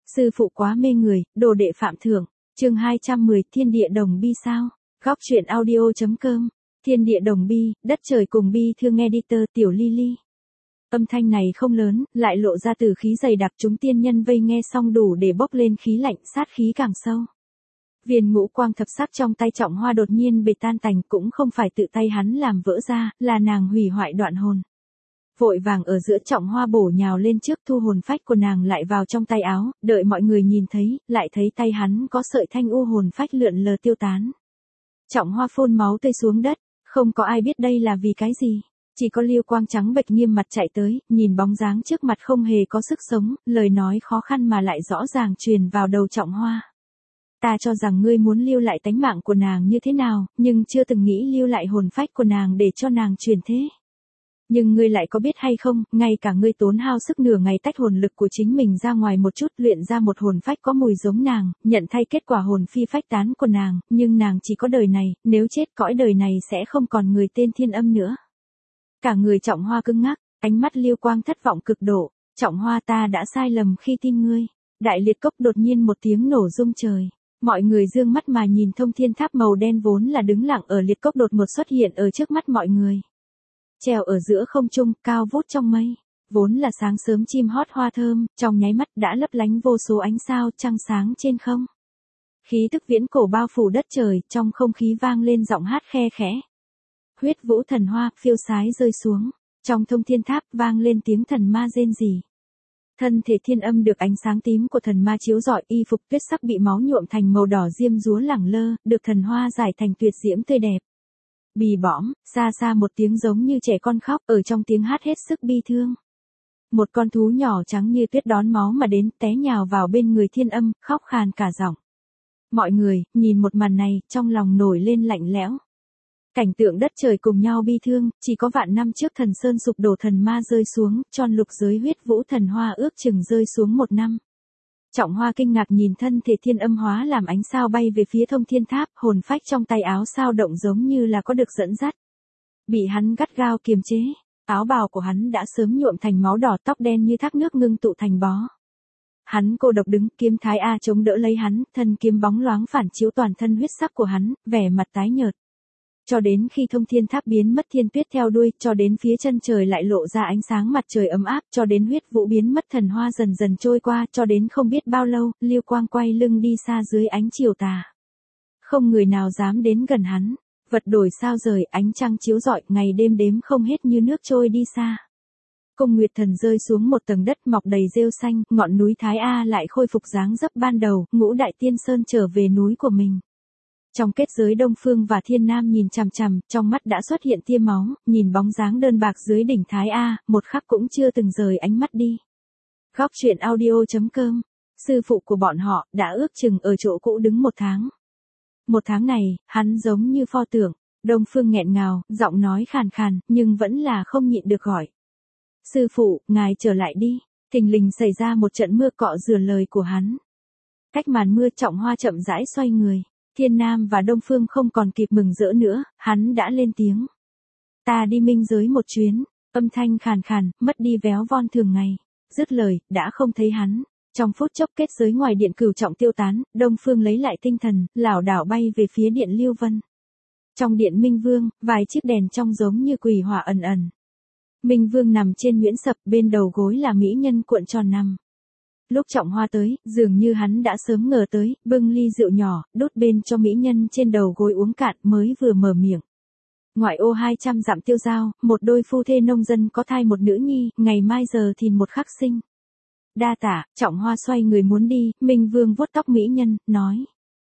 Sư phụ quá mê người, đồ đệ phạm thượng. Chương 210, Thiên địa đồng bi sao? Góc truyện audio.com. Thiên địa đồng bi, đất trời cùng bi thương editor Tiểu Ly. Âm thanh này không lớn, lại lộ ra từ khí dày đặc, chúng tiên nhân vây nghe xong đủ để bốc lên khí lạnh, sát khí càng sâu. Viên ngũ quang thập sắc trong tay Trọng Hoa đột nhiên bể tan tành, cũng không phải tự tay hắn làm vỡ ra, là nàng hủy hoại đoạn hồn. Vội vàng ở giữa Trọng Hoa bổ nhào lên trước, thu hồn phách của nàng lại vào trong tay áo, đợi mọi người nhìn thấy, lại thấy tay hắn có sợi thanh u hồn phách lượn lờ tiêu tán. Trọng Hoa phun máu tươi xuống đất, không có ai biết đây là vì cái gì. Chỉ có Liêu Quang trắng bệch nghiêm mặt chạy tới, nhìn bóng dáng trước mặt không hề có sức sống, lời nói khó khăn mà lại rõ ràng truyền vào đầu Trọng Hoa. Ta cho rằng ngươi muốn lưu lại tánh mạng của nàng như thế nào, nhưng chưa từng nghĩ lưu lại hồn phách của nàng để cho nàng truyền thế. Nhưng ngươi lại có biết hay không, ngay cả ngươi tốn hao sức nửa ngày tách hồn lực của chính mình ra ngoài một chút, luyện ra một hồn phách có mùi giống nàng, nhận thay kết quả hồn phi phách tán của nàng, nhưng nàng chỉ có đời này, nếu chết cõi đời này sẽ không còn người tên Thiên Âm nữa. Cả người Trọng Hoa cứng ngắc, ánh mắt Liêu Quang thất vọng cực độ. Trọng Hoa, ta đã sai lầm khi tin ngươi. Đại liệt cốc đột nhiên một tiếng nổ rung trời. Mọi người dương mắt mà nhìn thông thiên tháp màu đen vốn là đứng lặng ở liệt cốc đột một xuất hiện ở trước mắt mọi người. Treo ở giữa không trung, cao vút trong mây. Vốn là sáng sớm chim hót hoa thơm, trong nháy mắt đã lấp lánh vô số ánh sao trăng sáng trên không. Khí tức viễn cổ bao phủ đất trời, trong không khí vang lên giọng hát khe khẽ. Huyết vũ thần hoa, phiêu sái rơi xuống. Trong thông thiên tháp vang lên tiếng thần ma rên rỉ. Thân thể Thiên Âm được ánh sáng tím của thần ma chiếu rọi, y phục tuyết sắc bị máu nhuộm thành màu đỏ diêm dúa lẳng lơ, được thần hoa giải thành tuyệt diễm tươi đẹp. Bì bõm, xa xa một tiếng giống như trẻ con khóc, ở trong tiếng hát hết sức bi thương. Một con thú nhỏ trắng như tuyết đón máu mà đến, té nhào vào bên người Thiên Âm, khóc khàn cả giọng. Mọi người, nhìn một màn này, trong lòng nổi lên lạnh lẽo. Cảnh tượng đất trời cùng nhau bi thương, chỉ có vạn năm trước thần sơn sụp đổ thần ma rơi xuống, tròn lục giới huyết vũ thần hoa ước chừng rơi xuống 1 năm. Trọng Hoa kinh ngạc nhìn thân thể Thiên Âm hóa làm ánh sao bay về phía thông thiên tháp, hồn phách trong tay áo sao động giống như là có được dẫn dắt. Bị hắn gắt gao kiềm chế, áo bào của hắn đã sớm nhuộm thành máu đỏ, tóc đen như thác nước ngưng tụ thành bó. Hắn cô độc đứng, kiếm Thái A chống đỡ lấy hắn, thân kiếm bóng loáng phản chiếu toàn thân huyết sắc của hắn, vẻ mặt tái nhợt. Cho đến khi thông thiên tháp biến mất thiên tuyết theo đuôi, cho đến phía chân trời lại lộ ra ánh sáng mặt trời ấm áp, cho đến huyết vũ biến mất thần hoa dần dần trôi qua, cho đến không biết bao lâu, Liêu Quang quay lưng đi xa dưới ánh chiều tà. Không người nào dám đến gần hắn, vật đổi sao rời, ánh trăng chiếu rọi, ngày đêm đếm không hết như nước trôi đi xa. Cung Nguyệt Thần rơi xuống một tầng đất mọc đầy rêu xanh, ngọn núi Thái A lại khôi phục dáng dấp ban đầu, Ngũ Đại Tiên Sơn trở về núi của mình. Trong kết giới Đông Phương và Thiên Nam nhìn chằm chằm, trong mắt đã xuất hiện tia máu, nhìn bóng dáng đơn bạc dưới đỉnh Thái A, một khắc cũng chưa từng rời ánh mắt đi. Góc truyện audio.com. Sư phụ của bọn họ đã ước chừng ở chỗ cũ đứng 1 tháng. 1 tháng này, hắn giống như pho tượng. Đông Phương nghẹn ngào, giọng nói khàn khàn, nhưng vẫn là không nhịn được gọi. Sư phụ, ngài trở lại đi. Thình lình xảy ra một trận mưa cọ rửa lời của hắn. Cách màn mưa, Trọng Hoa chậm rãi xoay người. Thiên Nam và Đông Phương không còn kịp mừng rỡ nữa, hắn đã lên tiếng. Ta đi minh giới một chuyến, âm thanh khàn khàn, mất đi véo von thường ngày. Dứt lời, đã không thấy hắn. Trong phút chốc kết giới ngoài điện Cửu Trọng tiêu tán, Đông Phương lấy lại tinh thần, lảo đảo bay về phía điện Lưu Vân. Trong điện Minh Vương, vài chiếc đèn trong giống như quỷ hỏa ẩn ẩn. Minh Vương nằm trên nhuyễn sập, bên đầu gối là mỹ nhân cuộn tròn nằm. Lúc Trọng Hoa tới, dường như hắn đã sớm ngờ tới, bưng ly rượu nhỏ, đút bên cho mỹ nhân trên đầu gối uống cạn, mới vừa mở miệng. Ngoại ô 200 dặm tiêu giao, một đôi phu thê nông dân có thai một nữ nhi, ngày mai giờ thìn một khắc sinh. Đa tả, Trọng Hoa xoay người muốn đi, Minh Vương vuốt tóc mỹ nhân, nói.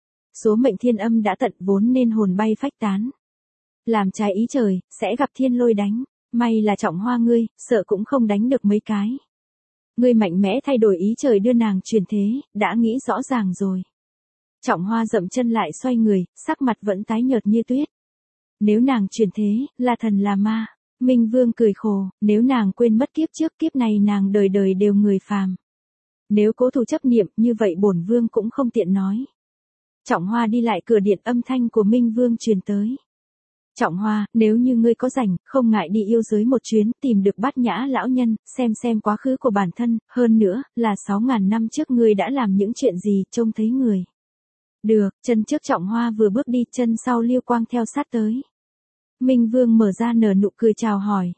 Số mệnh Thiên Âm đã tận, vốn nên hồn bay phách tán. Làm trái ý trời, sẽ gặp thiên lôi đánh, may là Trọng Hoa ngươi, sợ cũng không đánh được mấy cái. Ngươi mạnh mẽ thay đổi ý trời đưa nàng truyền thế, đã nghĩ rõ ràng rồi. Trọng Hoa dậm chân lại xoay người, sắc mặt vẫn tái nhợt như tuyết. Nếu nàng truyền thế, là thần là ma. Minh Vương cười khổ, nếu nàng quên mất kiếp trước, kiếp này nàng đời đời đều người phàm. Nếu cố thủ chấp niệm, như vậy bổn vương cũng không tiện nói. Trọng Hoa đi lại cửa điện, âm thanh của Minh Vương truyền tới. Trọng Hoa, nếu như ngươi có rảnh, không ngại đi yêu giới một chuyến, tìm được Bát Nhã lão nhân, xem quá khứ của bản thân, hơn nữa, là 6.000 năm trước ngươi đã làm những chuyện gì, trông thấy người. Được, chân trước Trọng Hoa vừa bước đi, chân sau Liêu Quang theo sát tới. Minh Vương mở ra nở nụ cười chào hỏi.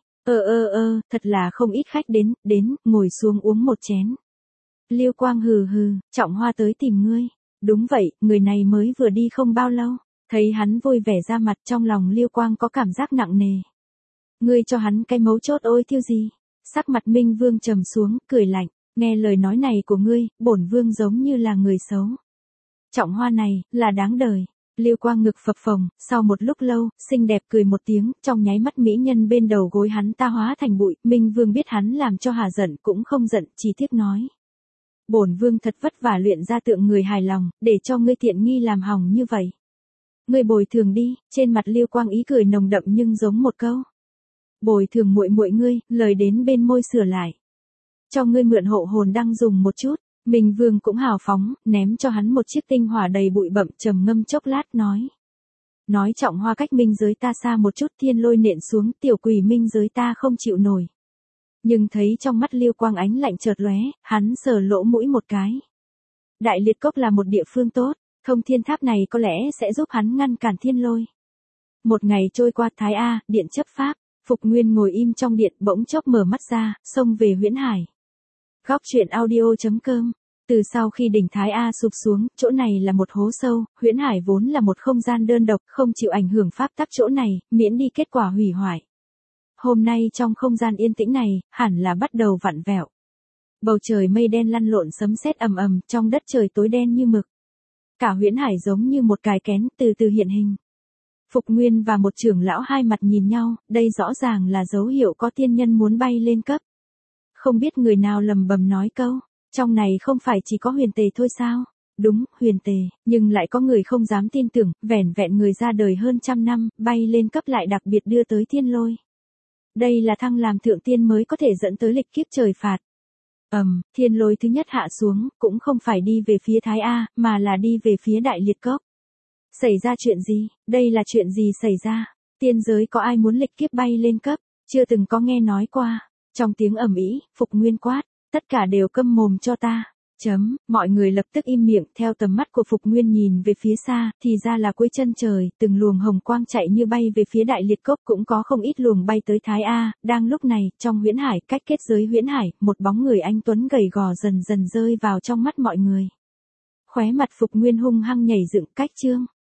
Thật là không ít khách đến, ngồi xuống uống một chén. Liêu Quang hừ hừ, Trọng Hoa tới tìm ngươi. Đúng vậy, người này mới vừa đi không bao lâu. Thấy hắn vui vẻ ra mặt, trong lòng Liêu Quang có cảm giác nặng nề. Ngươi cho hắn cái mấu chốt ôi thiêu gì? Sắc mặt Minh Vương trầm xuống, cười lạnh. Nghe lời nói này của ngươi, bổn vương giống như là người xấu. Trọng Hoa này, là đáng đời. Liêu Quang ngực phập phồng, sau một lúc lâu, xinh đẹp cười một tiếng, trong nháy mắt mỹ nhân bên đầu gối hắn ta hóa thành bụi. Minh Vương biết hắn làm cho hà giận cũng không giận, chỉ tiếc nói. Bổn vương thật vất vả luyện ra tượng người hài lòng, để cho ngươi tiện nghi làm hỏng như vậy. Ngươi bồi thường đi, trên mặt Liêu Quang ý cười nồng đậm nhưng giống một câu. Bồi thường muội muội ngươi, lời đến bên môi sửa lại. Cho ngươi mượn hộ hồn đăng dùng một chút. Minh Vương cũng hào phóng, ném cho hắn một chiếc tinh hỏa đầy bụi bặm, trầm ngâm chốc lát nói. Nói Trọng Hoa cách minh giới ta xa một chút, thiên lôi nện xuống, tiểu quỷ minh giới ta không chịu nổi. Nhưng thấy trong mắt Liêu Quang ánh lạnh chợt lóe, hắn sờ lỗ mũi một cái. Đại Liệt Cốc là một địa phương tốt, thông thiên tháp này có lẽ sẽ giúp hắn ngăn cản thiên lôi. Một ngày trôi qua, Thái A, điện chấp pháp, Phục Nguyên ngồi im trong điện, bỗng chốc mở mắt ra, xông về Huyễn Hải. Góc truyện audio.com. Từ sau khi đỉnh Thái A sụp xuống, chỗ này là một hố sâu, Huyễn Hải vốn là một không gian đơn độc, không chịu ảnh hưởng pháp tắc chỗ này, miễn đi kết quả hủy hoại. Hôm nay trong không gian yên tĩnh này, hẳn là bắt đầu vặn vẹo. Bầu trời mây đen lăn lộn sấm sét ầm ầm, trong đất trời tối đen như mực. Cả Huyễn Hải giống như một cái kén từ từ hiện hình. Phục Nguyên và một trưởng lão hai mặt nhìn nhau, đây rõ ràng là dấu hiệu có tiên nhân muốn bay lên cấp. Không biết người nào lầm bầm nói câu, trong này không phải chỉ có Huyền Tề thôi sao? Đúng, Huyền Tề, nhưng lại có người không dám tin tưởng, vẻn vẹn người ra đời hơn 100 năm, bay lên cấp lại đặc biệt đưa tới thiên lôi. Đây là thăng làm thượng tiên mới có thể dẫn tới lịch kiếp trời phạt. Thiên lôi thứ nhất hạ xuống, cũng không phải đi về phía Thái A, mà là đi về phía Đại Liệt Cốc. Xảy ra chuyện gì? Đây là chuyện gì xảy ra? Tiên giới có ai muốn lịch kiếp bay lên cấp? Chưa từng có nghe nói qua. Trong tiếng ầm ĩ, Phục Nguyên quát, tất cả đều câm mồm cho ta. Mọi người lập tức im miệng, theo tầm mắt của Phục Nguyên nhìn về phía xa, thì ra là cuối chân trời, từng luồng hồng quang chạy như bay về phía Đại Liệt Cốc, cũng có không ít luồng bay tới Thái A. Đang lúc này, trong Huyễn Hải, cách kết giới Huyễn Hải, một bóng người anh tuấn gầy gò dần dần rơi vào trong mắt mọi người. Khóe mặt Phục Nguyên hung hăng nhảy dựng, cách chương.